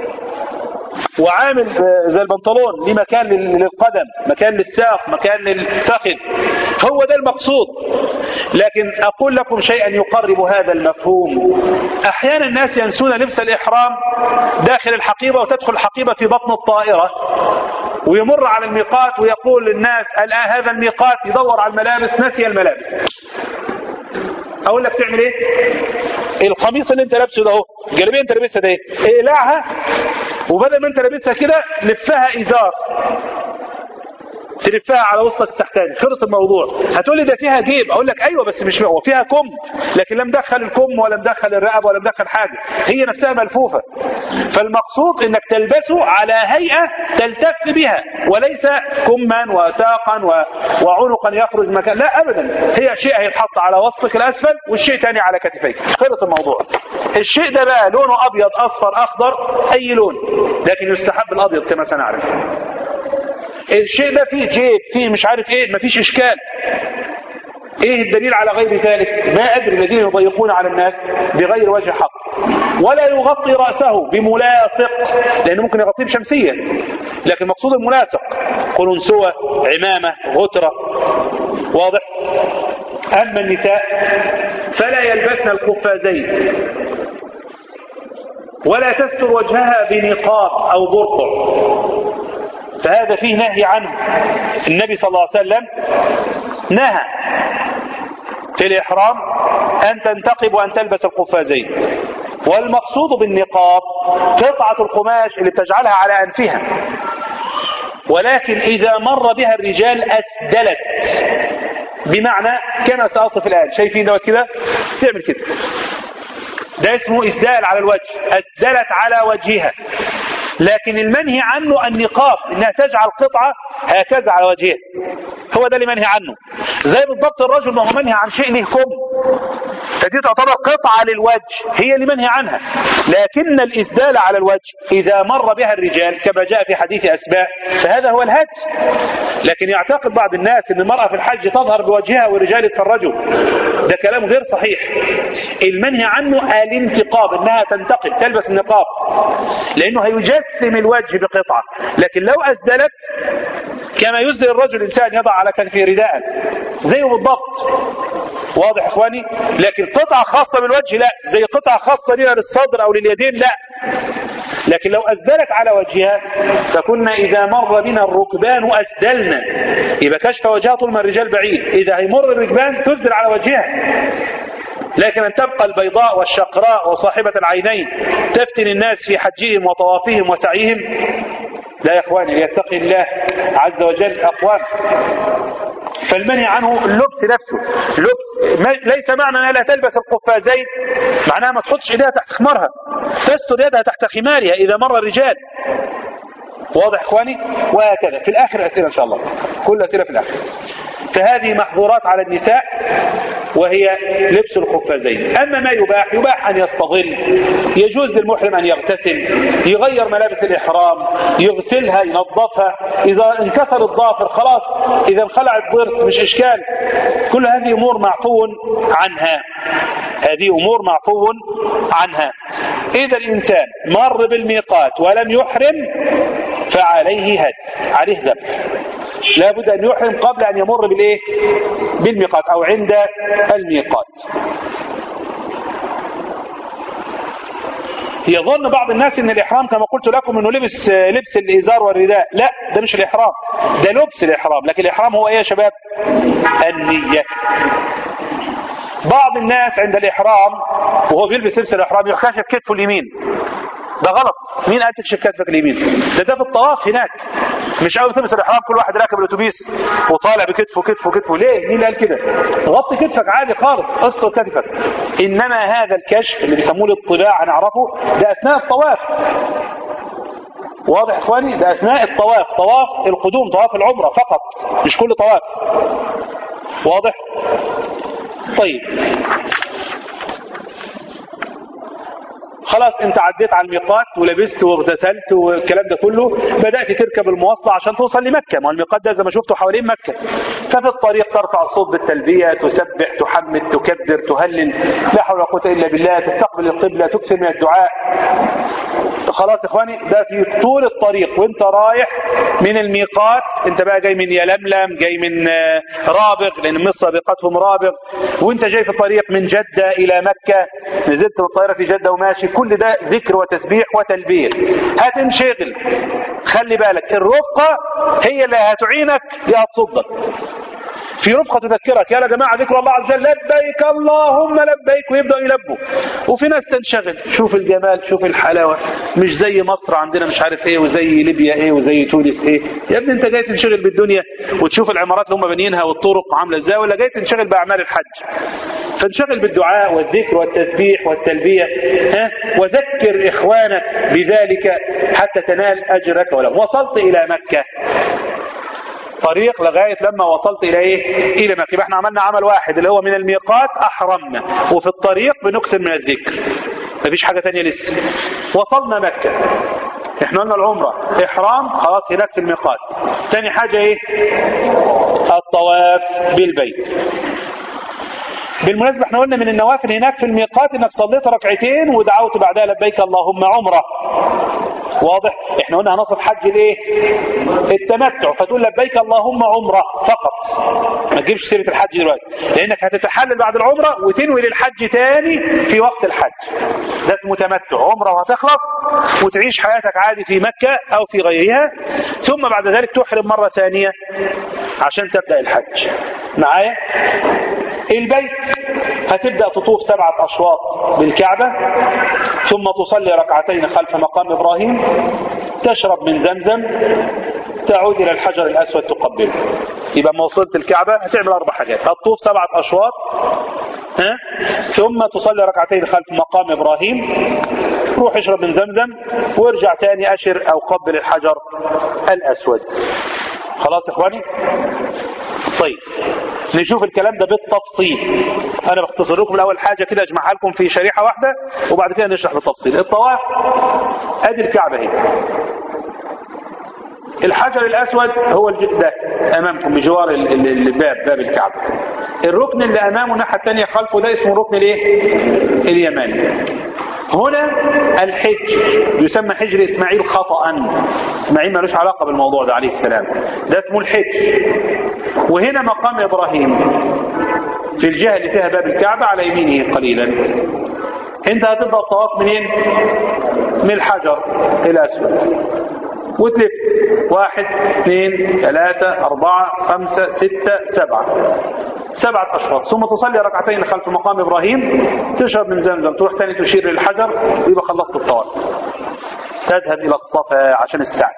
A: وعامل زي البنطلون ليه مكان للقدم، مكان للساق، مكان للفخذ، هو ده المقصود. لكن أقول لكم شيئا يقرب هذا المفهوم. أحيانا الناس ينسون لبس الإحرام داخل الحقيبة، وتدخل الحقيبة في بطن الطائرة، ويمر على الميقات ويقول للناس الآن هذا الميقات، يدور على الملابس، نسي الملابس. أقول لك تعمل إيه؟ القميص اللي أنت لابسه ده اهو، الجلابيه أنت لابسها ده، اقلعها، وبدل ما أنت لابسها كده لفها إزار، تلفها على وسطك التحتاني، خلص الموضوع. هتقول لي ده فيها جيب، اقول لك ايوه بس مش هو فيها كم، لكن لم دخل الكم ولا مدخل الرقبه ولا مدخل حاجه، هي نفسها ملفوفه. فالمقصود انك تلبسه على هيئه تلتف بها، وليس كما وساقا وعنقا يخرج مكان، لا ابدا، هي شيء هيتحط على وسطك الاسفل والشيء ثاني على كتفيك، خلص الموضوع. الشيء ده بقى لونه ابيض اصفر اخضر اي لون، لكن يستحب الابيض كما سنعرف. الشيء ده فيه جيب فيه مش عارف ايه، مفيش اشكال. ايه الدليل على غير ذلك؟ ما ادري الذين يضيقون على الناس بغير وجه حق. ولا يغطي رأسه بملاصق، لانه ممكن يغطيه بشمسية، لكن مقصود الملاصق قلنسوة، عمامة، غترة، واضح. اما النساء فلا يلبسن القفازين، ولا تستر وجهها بنقاب او برقع، فهذا فيه نهي عنه. النبي صلى الله عليه وسلم نهى في الإحرام أن تنتقب وأن تلبس القفازين. والمقصود بالنقاب قطعة القماش اللي بتجعلها على أنفها، ولكن إذا مر بها الرجال أسدلت، بمعنى كما سأصف الآن، شايفين دوت كده تعمل كده، ده اسمه إسدال على الوجه، أسدلت على وجهها. لكن المنهي عنه النقاب، انها تجعل قطعة هكذا على وجهها، هو ده اللي منهي عنه. زي بالضبط الرجل ما هو منهي عن شيء له كم، فدي تعتبر قطعة للوجه هي اللي منهي عنها. لكن الإسدال على الوجه إذا مر بها الرجال كما جاء في حديث أسماء فهذا هو الهدي. لكن يعتقد بعض الناس ان المرأة في الحج تظهر بوجهها والرجال يتفرجوا، ده كلام غير صحيح. المنهي عنه الانتقاب، انها تنتقب تلبس النقاب، لانه هيجسم الوجه بقطعة. لكن لو أسدلت كما يسدل الرجل الإنسان يضع على كنفه رداء زيه بالضبط، واضح اخواني. لكن قطعة خاصة بالوجه لا، زي قطعة خاصة لنا للصدر او لليدين لا. لكن لو أسدلت على وجهها فكنا إذا مر بنا الركبان أسدلنا، يبقى كشف وجهها طول ما الرجال بعيد، إذا هيمر الركبان تسدل على وجهها. لكن أن تبقى البيضاء والشقراء وصاحبة العينين تفتن الناس في حجهم وطوافهم وسعيهم، لا يا إخواني، ليتقي الله عز وجل أقوام. فالمنهي عنه اللبس نفسه، لبس ليس معنى أنها لا تلبس القفازين معناها ما تحطش إيديها تحت خمارها، تستر يدها تحت خمارها إذا مر الرجال، واضح إخواني. وهكذا في الآخر أسئلة إن شاء الله، كل أسئلة في الآخر. فهذه محظورات على النساء وهي لبس الخفازين. أما ما يباح، يباح أن يستظل، يجوز للمحرم أن يغتسل، يغير ملابس الإحرام، يغسلها، ينظفها، إذا انكسر الضافر خلاص، إذا انخلع الضرس مش إشكال. كل هذه أمور معفو عنها، هذه أمور معفو عنها. إذا الإنسان مر بالميقات ولم يحرم فعليه هدي، عليه ذبح، لا بد أن يحرم قبل أن يمر بالإيه؟ بالميقات أو عند الميقات. يظن بعض الناس ان الإحرام كما قلت لكم انه لبس لبس الإزار والرداء، لا، ده مش الإحرام، ده لبس الإحرام. لكن الإحرام هو ايه يا شباب؟ النية. بعض الناس عند الإحرام وهو بيلبس لبس الإحرام يكشف كتفه اليمين، ده غلط. مين قال تكشف كتفك اليمين؟ ده ده في الطواف هناك، مش قوي تلبس الإحرام كل واحد راكب الاتوبيس وطالع بكتفه كتفه كتفه. ليه؟ مين قال كده؟ غطي كتفك عادي خالص، استر كتفك. انما هذا الكشف اللي بيسموه الطباع هنعرفه ده اثناء الطواف، واضح اخواني؟ ده اثناء الطواف، طواف القدوم، طواف العمره فقط، مش كل طواف، واضح؟ طيب خلاص انت عديت على الميقات ولبست واغتسلت والكلام ده كله، بدأت تركب المواصلة عشان توصل لمكة، ما الميقات ده زي ما شفتوا حوالين مكة. ففي الطريق ترفع الصوت بالتلبية، تسبح، تحمد، تكبر، تهلل، لا حول ولا قوة إلا بالله، تستقبل القبلة، تكثر من الدعاء. خلاص اخواني، ده في طول الطريق وانت رايح من الميقات، انت بقى جاي من يلملم، جاي من رابغ لان مصر سابقتهم رابغ، وانت جاي في الطريق من جدة الى مكة، نزلت بالطائرة في جدة وماشي، كل ده ذكر وتسبيح وتلبية. هتنشغل، خلي بالك الرفقة هي اللي هتعينك، دي هتصدك. في رفقة تذكرك يا جماعة ذكر الله عز وجل لبيك اللهم لبيك، ويبدأوا يلبوا. وفي ناس تنشغل، شوف الجمال شوف الحلاوة، مش زي مصر عندنا مش عارف ايه، وزي ليبيا ايه، وزي تونس ايه. يا ابني انت جاي تنشغل بالدنيا وتشوف العمارات اللي هم بانيينها والطرق عاملة ازاي، ولا جاي تنشغل بأعمال الحج؟ فانشغل بالدعاء والذكر والتسبيح والتلبية، ها؟ وذكر إخوانك بذلك حتى تنال أجرك. ولو وصلت إلى مكة طريق لغاية لما وصلت إلى إيه؟ إلى مكة. احنا عملنا عمل واحد اللي هو من الميقات أحرمنا، وفي الطريق بنكثر من الذكر، مفيش حاجة تانية لسه. وصلنا مكة، احنا قلنا العمرة إحرام خلاص هناك في الميقات. تاني حاجة إيه؟ الطواف بالبيت. بالمناسبة احنا قلنا من النوافل هناك في الميقات انك صليت ركعتين ودعوت بعدها لبيك اللهم عمرة. واضح؟ احنا قلنا هنصف حج الايه؟ التمتع، فتقول لبيك اللهم عمرة فقط، ما تجيبش سيرة الحج دلوقتي، لانك هتتحلل بعد العمرة وتنوي للحج تاني في وقت الحج. ده اسمه تمتع، عمرة وهتخلص وتعيش حياتك عادي في مكة او في غيرها، ثم بعد ذلك تحرم مرة ثانية عشان تبدأ الحج. معايا؟ البيت هتبدأ تطوف سبعة أشواط بالكعبة، ثم تصلي ركعتين خلف مقام إبراهيم، تشرب من زمزم، تعود إلى الحجر الأسود تقبله. يبقى ما وصلت الكعبة هتعمل أربع حاجات: هتطوف سبعة أشواط، ها؟ ثم تصلي ركعتين خلف مقام إبراهيم، روح اشرب من زمزم، وارجع تاني أشر أو قبل الحجر الأسود. خلاص يا إخواني؟ طيب نشوف الكلام ده بالتفصيل. انا بختصر لكم الاول حاجه كده اجمعها لكم في شريحه واحده، وبعد كده نشرح بالتفصيل. الطواف، ادي الكعبه اهي، الحجر الاسود هو ده امامكم بجوار الباب، باب الكعبه. الركن اللي امامه الناحيه الثانيه خلفه ده اسمه ركن الايه؟ اليماني. هنا الحج يسمى حجر اسماعيل خطأ، اسماعيل ملوش علاقه بالموضوع ده عليه السلام، ده اسمه الحج. وهنا مقام إبراهيم في الجهة اللي فيها باب الكعبة على يمينه قليلا. انت هتبدأ الطواف منين؟ من الحجر الأسود وتلف واحد اثنين ثلاثة أربعة خمسة ستة سبعة سبعة أشواط، ثم تصلي ركعتين خلف مقام إبراهيم، تشرب من زمزم، تروح تاني تشير للحجر، ويبقى خلصت الطواف. تذهب إلى الصفا عشان السعي.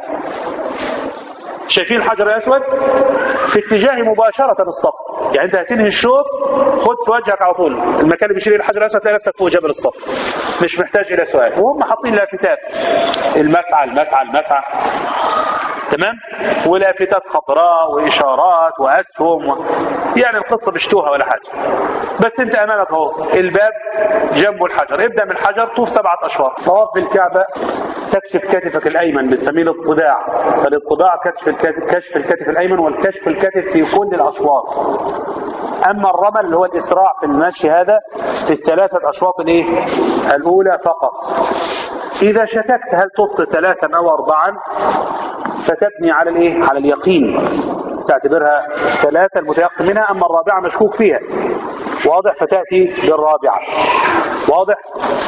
A: شايفين الحجر الأسود؟ في اتجاه مباشرة الصف، يعني انت هتنهي الشوط خد في وجهك على طول المكان اللي بيشير الحجر الأسود، تلاقي نفسك فوق جبل الصف، مش محتاج إلى سؤال. وهم حاطين لافتات، المسعى المسعى المسعى، تمام؟ ولافتات خضراء وإشارات وأسهم و... يعني القصة مش توها ولا حاجة، بس انت أمامك اهو الباب جنبه الحجر. ابدأ من الحجر، طوف سبعة أشواط. طواف بالكعبة تكشف كتفك الأيمن، بنسميه الاطباع. فالاطباع كشف الكتف، كشف الكتف الأيمن، والكشف الكتف في كل الأشواط. أما الرمل اللي هو الإسراع في المشي هذا في الثلاثة أشواط الايه؟ الأولى فقط. إذا شككت هل طفت ثلاثا أو أربعا فتبني على الايه؟ على اليقين، تعتبرها ثلاثة المتيقن منها، أما الرابعة مشكوك فيها. واضح؟ فتأتي بالرابعة. واضح؟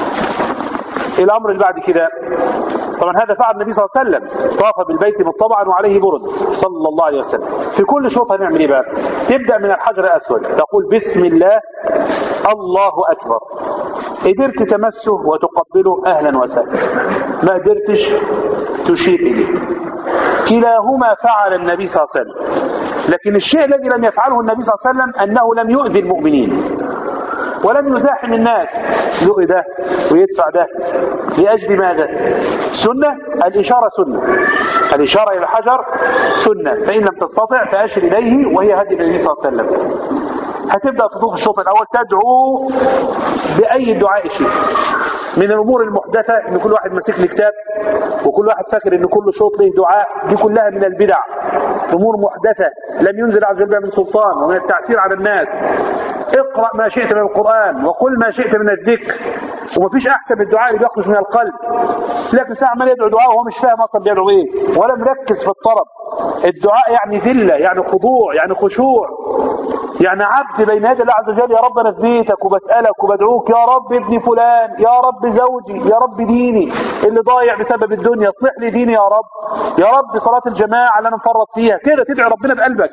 A: الأمر اللي بعد كده، طبعا هذا فعل النبي صلى الله عليه وسلم، طاف بالبيت مطبعا وعليه برد صلى الله عليه وسلم. في كل شوط هنعمل ايه بقى؟ تبدأ من الحجر الأسود، تقول بسم الله الله أكبر. قدرت تمسه وتقبله أهلا وسهلا، ما قدرتش تشير إليه. كلاهما فعل النبي صلى الله عليه وسلم، لكن الشيء الذي لم يفعله النبي صلى الله عليه وسلم أنه لم يؤذي المؤمنين ولم يزاحم الناس، يؤذي ده ويدفع ده لأجل ماذا؟ سنة. الإشارة سنة، الإشارة إلى الحجر سنة، فإن لم تستطع فأشر إليه، وهي هدي النبي صلى الله عليه وسلم. هتبدأ تطوف الشوط الأول، تدعو بأي دعاء شيء. من الأمور المحدثة إن كل واحد ماسك لي كتاب وكل واحد فاكر إن كل شوط له دعاء، دي كلها من البدع، أمور محدثة لم ينزل عز وجل من سلطان، ومن التعسير على الناس. اقرأ ما شئت من القرآن وقل ما شئت من الذكر، ومفيش أحسن من الدعاء اللي بيخرج من القلب. لكن ساعة ما يدعو دعاء وهو مش فاهم أصلا بيدعو إيه، ولا مركز في الطلب. الدعاء يعني ذلة، يعني خضوع، يعني خشوع، يعني عبد بين يدي الله عز وجل. يا رب أنا في بيتك وبسألك وبدعوك، يا رب ابني فلان، يا رب زوجي، يا رب ديني اللي ضايع بسبب الدنيا، اصلح لي ديني يا رب، يا رب صلاة الجماعة اللي أنا مفرط فيها. كده تدعي ربنا بقلبك،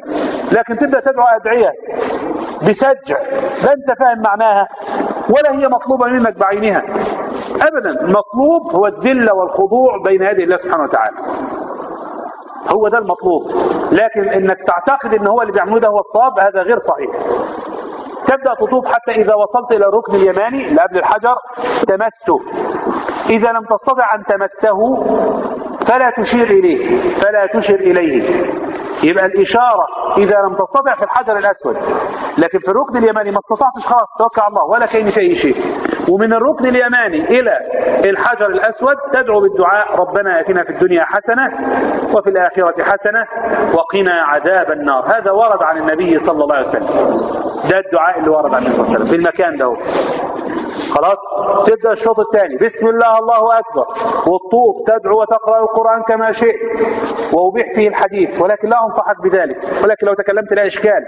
A: لكن تبدأ تدعو أدعية بسجع لا أنت فاهم معناها ولا هي مطلوبة منك بعينها أبدا. المطلوب هو الذلة والخضوع بين يدي الله سبحانه وتعالى، هو ده المطلوب. لكن انك تعتقد ان هو اللي بيعمله ده هو الصواب هذا غير صحيح. تبدأ تطوف حتى إذا وصلت إلى الركن اليماني اللي قبل الحجر تمسه. إذا لم تستطع أن تمسه فلا تشير إليه فلا تشير إليه. يبقى الإشارة إذا لم تستطع في الحجر الأسود، لكن في الركن اليماني ما استطعتش خلاص توكل على الله ولا كأن في أي شيء. ومن الركن اليماني إلى الحجر الأسود تدعو بالدعاء ربنا آتنا في الدنيا حسنة وفي الآخرة حسنة وقنا عذاب النار. هذا ورد عن النبي صلى الله عليه وسلم، ده الدعاء اللي ورد عن النبي صلى الله عليه وسلم في المكان ده. خلاص تبدأ الشوط الثاني بسم الله الله أكبر، والطوف تدعو وتقرأ القرآن كما شئت، وأبيح فيه الحديث ولكن لا أنصحك بذلك، ولكن لو تكلمت لا إشكال.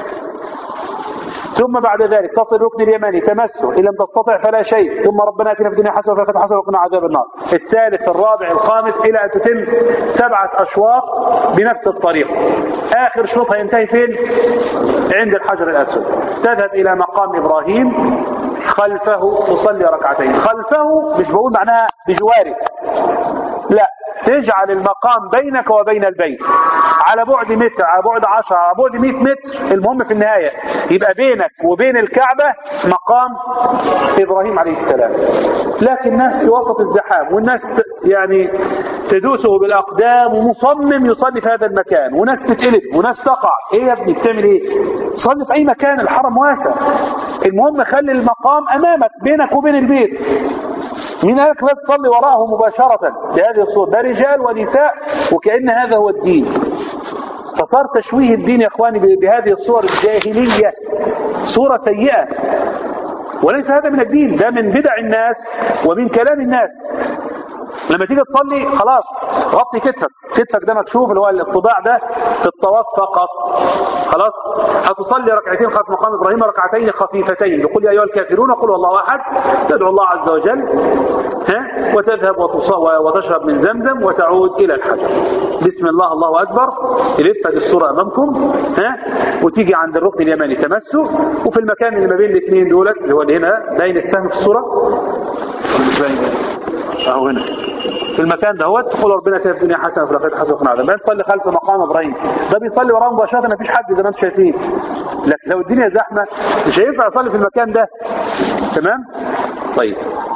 A: ثم بعد ذلك تصل الركن اليماني تمسه، إن لم تستطع فلا شيء، ثم ربنا آتنا في الدنيا حسنة وفي الآخرة حسنة وقنا عذاب النار. الثالث الرابع الخامس إلى أن تتم سبعة أشواط بنفس الطريقة. آخر شوط هينتهي فين؟ عند الحجر الأسود. تذهب إلى مقام إبراهيم خلفه تصلي ركعتين. خلفه مش بقول معناها بجواره، لا، تجعل المقام بينك وبين البيت على بعد متر، على بعد عشرة، على بعد مئة متر، المهم في النهاية يبقى بينك وبين الكعبة مقام إبراهيم عليه السلام. لكن الناس في وسط الزحام والناس يعني تدوسه بالأقدام ومصمم يصلي في هذا المكان، وناس تتقلب وناس تقع. ايه يا ابني بتعمل ايه؟ صلي في اي مكان، الحرم واسع، المهم خلي المقام امامك بينك وبين البيت. مين قالك بس صلي وراءه مباشرة بهذه الصورة؟ ده رجال ونساء وكأن هذا هو الدين. فصار تشويه الدين يا اخواني بهذه الصور الجاهلية، صورة سيئة، وليس هذا من الدين، ده من بدع الناس ومن كلام الناس. لما تيجي تصلي خلاص غطي كتفك، كتفك ده مكشوف اللي هو الاتضاع ده في الطواف فقط. خلاص هتصلي ركعتين خلف مقام ابراهيم، ركعتين خفيفتين بقول يا ايها الكافرون قل والله احد، تدعو الله عز وجل ها وتذهب وتشرب من زمزم وتعود الى الحجر. بسم الله الله اكبر، تلف الصوره امامكم ها، وتيجي عند الركن اليماني تمسه، وفي المكان اللي ما بين الاثنين دولت اللي هو اللي هنا باين السهم في الصوره مش باين اهو هنا في المكان ده هو تقول ربنا آتنا في الدنيا حسنه وفي الاخره حسنه وقنا عذاب النار. تصلي خلف مقام ابراهيم، ده بيصلي وراه مباشره ما فيش حد زي ما انتم شايفين. لكن لو الدنيا زحمه مش هينفع يصلي في المكان ده. تمام؟ طيب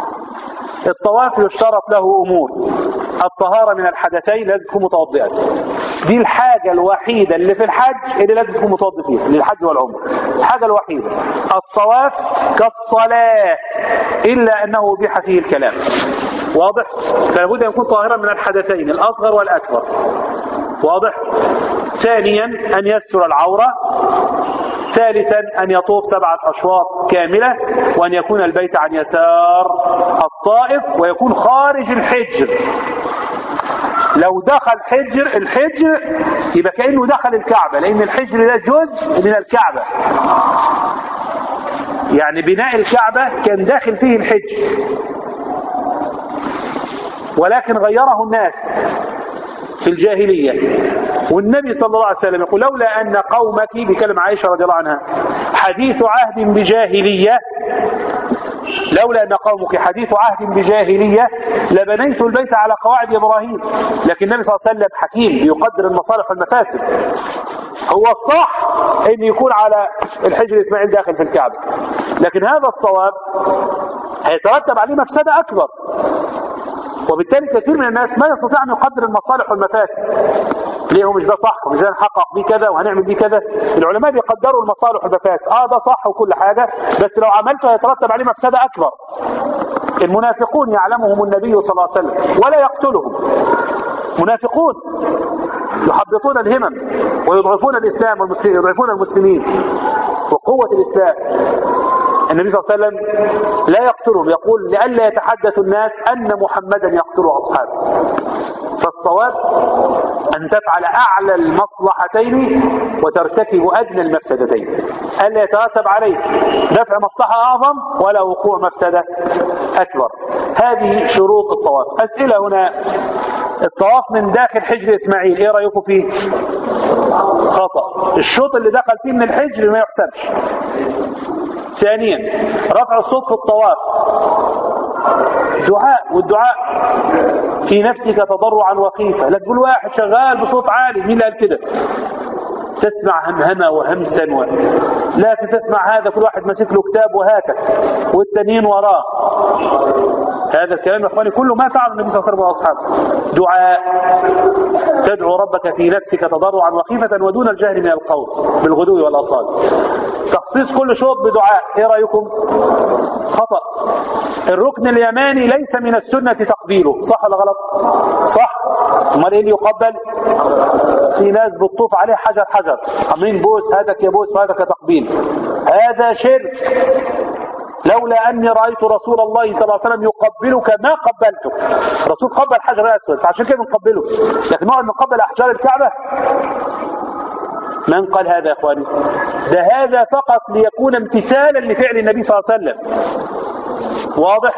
A: الطواف يشترط له امور. الطهاره من الحدثين، لازم تكون متوضئا، دي الحاجه الوحيده اللي في الحج اللي لازم تكون متوضئ فيها للحج والعمره، الحاجه الوحيده. الطواف كالصلاه الا انه ابيح فيه الكلام. واضح؟ فلا بد ان يكون طاهرا من الحدثين الاصغر والاكبر. واضح؟ ثانيا ان يستر العوره. ثالثا أن يطوف سبعة أشواط كاملة، وأن يكون البيت عن يسار الطائف، ويكون خارج الحجر. لو دخل حجر الحجر يبقى كأنه دخل الكعبة، لأن الحجر ده جزء من الكعبة، يعني بناء الكعبة كان داخل فيه الحجر، ولكن غيره الناس في الجاهلية. والنبي صلى الله عليه وسلم يقول لولا أن قومك، بكلم عائشة رضي الله عنها، حديث عهد بجاهلية، لولا أن قومك حديث عهد بجاهلية لبنيت البيت على قواعد إبراهيم. لكن النبي صلى الله عليه وسلم حكيم يقدر المصالح والمفاسد. هو الصح أن يكون على الحجر إسماعيل داخل في الكعبة، لكن هذا الصواب هيترتب عليه مفسدة أكبر، وبالتالي كثير من الناس ما يستطيع أن يقدر المصالح والمفاسد. ليه هو مش ده صح ومش ده نحقق بيه كذا وهنعمل بيه كذا؟ العلماء بيقدروا المصالح والمفاسد. اه ده صح وكل حاجة، بس لو عملته هيترتب عليه مفسدة أكبر. المنافقون يعلمهم النبي صلى الله عليه وسلم ولا يقتلهم. منافقون يحبطون الهمم ويضعفون الإسلام والمسلمين، يضعفون المسلمين وقوة الإسلام. النبي صلى الله عليه وسلم لا يقتلهم، يقول لئلا يتحدث الناس أن محمدا يقتل أصحابه. فالصواب أن تفعل أعلى المصلحتين وترتكب أدنى المفسدتين، ألا يترتب عليه دفع مصلحة أعظم ولا وقوع مفسدة أكبر. هذه شروط الطواف. أسئلة هنا. الطواف من داخل حجر إسماعيل إيه رأيكم فيه؟ خطأ. الشوط اللي دخل فيه من الحجر ما يحسبش. ثانيا رفع الصوت في الطواف دعاء، والدعاء في نفسك تضرعا وخيفة، لا تقول واحد شغال بصوت عالي، مين اللي قال كده؟ تسمع همهمة وهمسا و... لكن تسمع هذا كل واحد ماسك له كتاب وهاتك والتانيين وراه. هذا الكلام يا اخواني كله ما فعل النبي صلى الله عليه وسلم واصحابه. دعاء، تدعو ربك في نفسك تضرعا وخيفة ودون الجهر من القول بالغدو والآصال. تخصيص كل شوط بدعاء، ايه رأيكم؟ خطأ. الركن اليماني ليس من السنة تقبيله، صح ولا غلط؟ صح. امال ايه اللي يقبل؟ في ناس بتطوف عليه حجر حجر، عاملين بوس، هاتك يا بوس وهاتك يا تقبيل، هذا شرك. لولا أني رأيت رسول الله صلى الله عليه وسلم يقبلك ما قبلتك. الرسول قبل حجر الأسود فعشان كده بنقبله، لكن نقعد نقبل أحجار الكعبة؟ من قال هذا يا اخواني؟ ده هذا فقط ليكون امتثالا لفعل النبي صلى الله عليه وسلم. واضح؟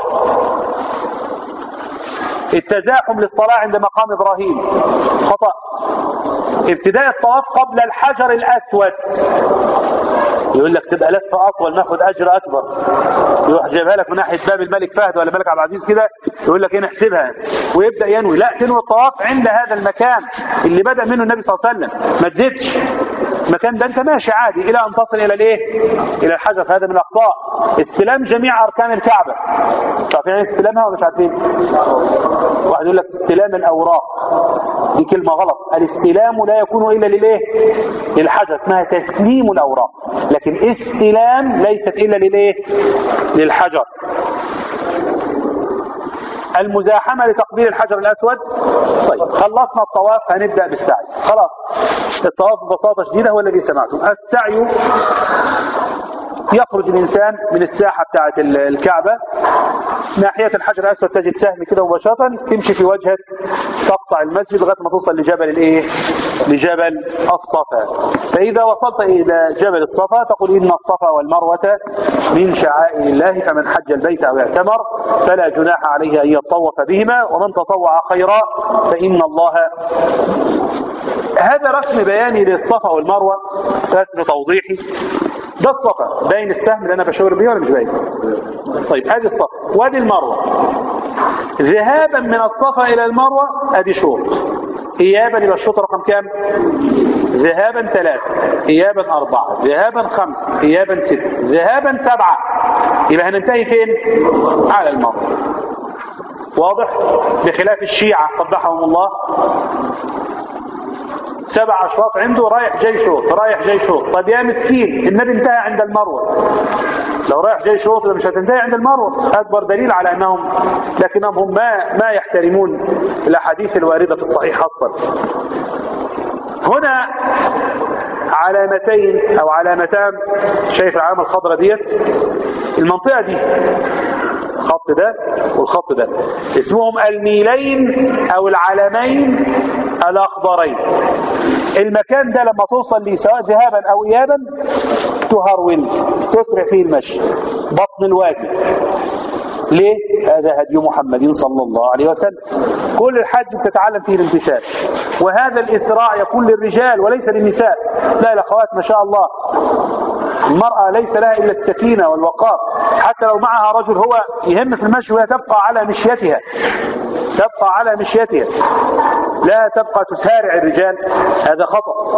A: التزاحم للصلاة عند مقام إبراهيم خطأ. ابتداء الطواف قبل الحجر الأسود، يقول لك تبقى لفة أطول ناخد أجر أكبر، يروح جايبها لك من ناحية باب الملك فهد ولا الملك عبد العزيز كده، يقول لك ايه نحسبها ويبدأ ينوي. لا، تنوي الطواف عند هذا المكان اللي بدأ منه النبي صلى الله عليه وسلم، ما تزيدش. المكان ده انت ماشي عادي الى ان تصل الى الايه؟ الى الحجر. فهذا من الاخطاء. استلام جميع اركان الكعبة، عارفين يعني استلامها ولا مش عارفين؟ واحد يقول لك استلام الاوراق، دي كلمة غلط. الاستلام لا يكون الا للايه؟ للحجر، اسمها تسليم الاوراق، لكن استلام ليست الا للايه؟ للحجر. المزاحمة لتقبيل الحجر الأسود. طيب خلصنا الطواف، هنبدأ بالسعي. خلاص الطواف ببساطة شديدة هو الذي سمعتم. السعي يخرج الإنسان من الساحة بتاعة الكعبة ناحية الحجر الأسود، تجد سهم كده مباشرة، تمشي في وجهك تقطع المسجد لغاية ما توصل لجبل الايه؟ لجبل الصفا. فإذا وصلت إلى جبل الصفا تقول إن الصفا والمروة من شعائر الله، فمن حج البيت أو اعتمر فلا جناح عليه أن يطوف بهما، ومن تطوع خيرا فإن الله. هذا رسم بياني للصفا والمروة، رسم توضيحي. ده الصفا، باين السهم اللي أنا بشاور بيه ولا مش باين؟ طيب هذه الصفا وادي المروة. ذهابا من الصفا إلى المروة أدي شوط، إيابا يبقى الشوط رقم كام؟ ذهابا ثلاثة، إيابا أربعة، ذهابا خمسة، إيابا ستة، ذهابا سبعة. يبقى هننتهي فين؟ على المروة. واضح؟ بخلاف الشيعة قبحهم الله، سبع أشواط عنده، رايح جاي شوط رايح جاي شوط. طب يا مسكين النبي انتهى عند المروة، لو رايح جاي شوط مش هتنتهي عند المروة. أكبر دليل على أنهم لكنهم هم ما ما يحترمون الأحاديث الواردة في الصحيح أصلا. هنا علامتين أو علامتان، شايف العلامة الخضراء ديت؟ المنطقة دي الخط ده والخط ده اسمهم الميلين أو العلمين الأخضرين. المكان ده لما توصل ليه سواء ذهابا أو إيابا تهرول، تسرع فيه المشي، بطن الوادي. ليه؟ هذا هدي محمد صلى الله عليه وسلم. كل الحج بتتعلم فيه الامتثال، وهذا الإسراع يكون للرجال وليس للنساء. لا الأخوات ما شاء الله، المرأة ليس لها إلا السكينة والوقار، حتى لو معها رجل هو يهم في المشي وهي تبقى على مشيتها، تبقى على مشيتها، لا تبقى تسارع الرجال، هذا خطأ.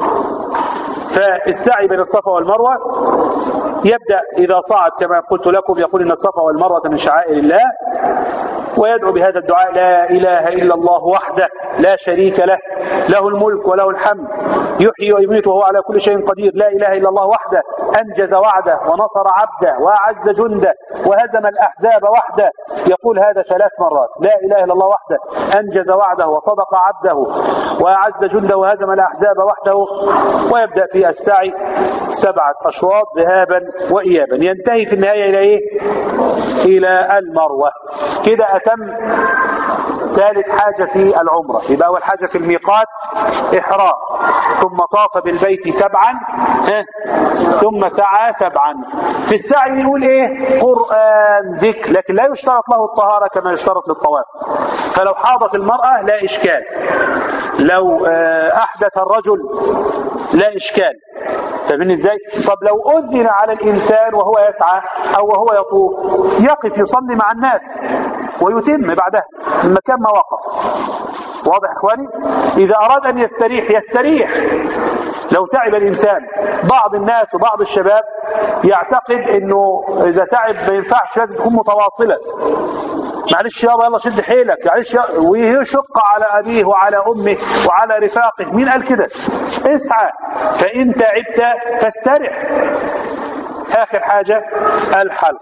A: فالسعي بين الصفا والمروة يبدأ إذا صعد كما قلت لكم، يقول إن الصفا والمروة من شعائر الله، ويدعو بهذا الدعاء: لا إله إلا الله وحده لا شريك له، له الملك وله الحمد، يحيي ويميت وهو على كل شيء قدير، لا إله إلا الله وحده أنجز وعده ونصر عبده وأعز جنده وهزم الأحزاب وحده. يقول هذا ثلاث مرات: لا إله إلا الله وحده أنجز وعده وصدق عبده وأعز جنده وهزم الأحزاب وحده. ويبدأ في السعي سبعة أشواط ذهابا وإيابا، ينتهي في النهاية إلى إيه؟ إلى المروة. كده أتم ثالث حاجة في العمرة. يبقى أول حاجة في الميقات إحرام، ثم طاف بالبيت سبعا، ثم سعى سبعا. في السعي يقول إيه؟ قرآن، ذكر، لكن لا يشترط له الطهارة كما يشترط للطواف. فلو حاضت المرأة لا إشكال، لو أحدث الرجل لا إشكال. فاهمين ازاي؟ طب لو أذن على الإنسان وهو يسعى أو وهو يطوف يقف يصلي مع الناس ويتم بعدها من مكان ما وقف. واضح اخواني؟ إذا أراد أن يستريح يستريح. لو تعب الإنسان، بعض الناس وبعض الشباب يعتقد انه اذا تعب ما ينفعش، لازم تكون متواصلة. معلش يابا يلا شد حيلك، معلش ويشق على أبيه وعلى أمه وعلى رفاقه. مين قال كده؟ اسعى، فإن تعبت فاسترح. آخر حاجة الحلق.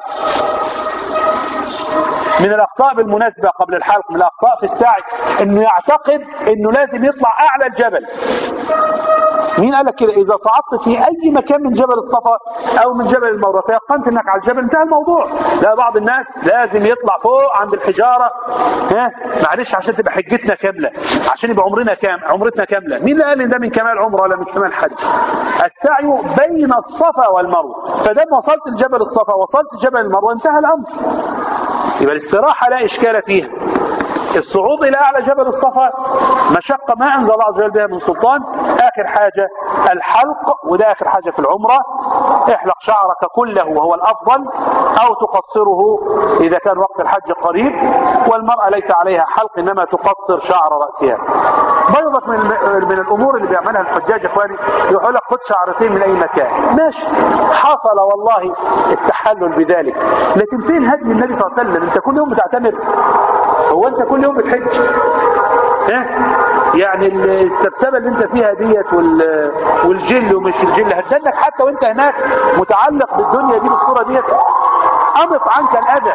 A: من الأخطاء بالمناسبة قبل الحلق، من الأخطاء في السعي انه يعتقد انه لازم يطلع أعلى الجبل. مين قالك كده؟ إذا صعدت في أي مكان من جبل الصفا أو من جبل المروة فيقنت أنك على الجبل انتهى الموضوع. لا، بعض الناس لازم يطلع فوق عند الحجارة، ها معلش عشان تبقى حجتنا كاملة، عشان يبقى عمرنا كام عمرتنا كاملة. مين اللي قال إن ده من كمال عمره ولا من كمال حج؟ السعي بين الصفا والمروة، فدام وصلت الجبل الصفا وصلت جبل المروة انتهى الأمر. يبقى الاستراحة لا إشكال فيها. الصعود إلى أعلى جبل الصفا مشقة ما أنزل الله عز وجل بها من سلطان. آخر حاجة الحلق، وده آخر حاجة في العمرة. احلق شعرك كله وهو الأفضل، أو تقصره إذا كان وقت الحج قريب. والمرأة ليس عليها حلق، إنما تقصر شعر رأسها. بيضت من, من الأمور اللي بيعملها الحجاج إخواني، يقول لك خد شعرتين من أي مكان، ماشي، حصل والله التحلل بذلك، لكن فين هدي النبي صلى الله عليه وسلم؟ أنت كل يوم بتعتمر؟ هو أنت كل يوم بتحج؟ ها؟ يعني السبسبة اللي انت فيها ديت والجل ومش الجل هتدنك حتى وانت هناك متعلق بالدنيا دي بالصورة ديت. أمط عنك الأذى،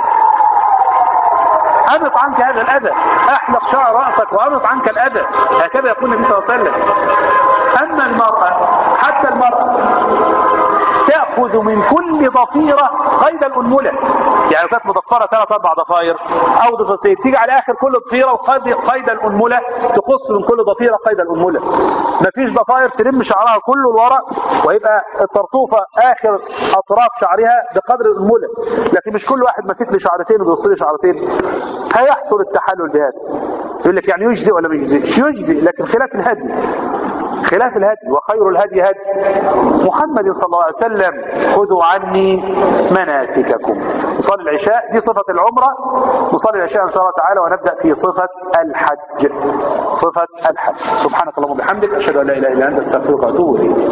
A: أمط عنك هذا الأذى، أحلق شعر رأسك وأمط عنك الأذى. هكذا يقول النبي صلى الله عليه وسلم. أما المرأة، حتى المرأة تأخذ من كل ضفيرة قيد الأنملة. يعني كانت مضفرة ثلاث أربع ضفائر أو ضفيرتين، تيجي على آخر كل ضفيرة وقيد قيد الأنملة، تقص من كل ضفيرة قيد الأنملة. مفيش ضفائر تلم شعرها كله لورا ويبقى الطرطوفة آخر أطراف شعرها بقدر الأنملة، لكن مش كل واحد ماسك لي شعرتين وبيوصل لي شعرتين. هيحصل التحلل بهذا. يقول لك يعني يجزئ ولا ما يجزئش؟ يجزئ، لكن خلاف الهدي، خلاف الهدي. وخير الهدي هدي محمد صلى الله عليه وسلم. خذوا عني مناسككم. نصلي العشاء، دي صفة العمرة. نصلي العشاء إن شاء الله تعالى ونبدأ في صفة الحج. صفة الحج. سبحانك اللهم وبحمدك، أشهد أن لا إله إلا أنت، أستغفرك وأتوب إليك.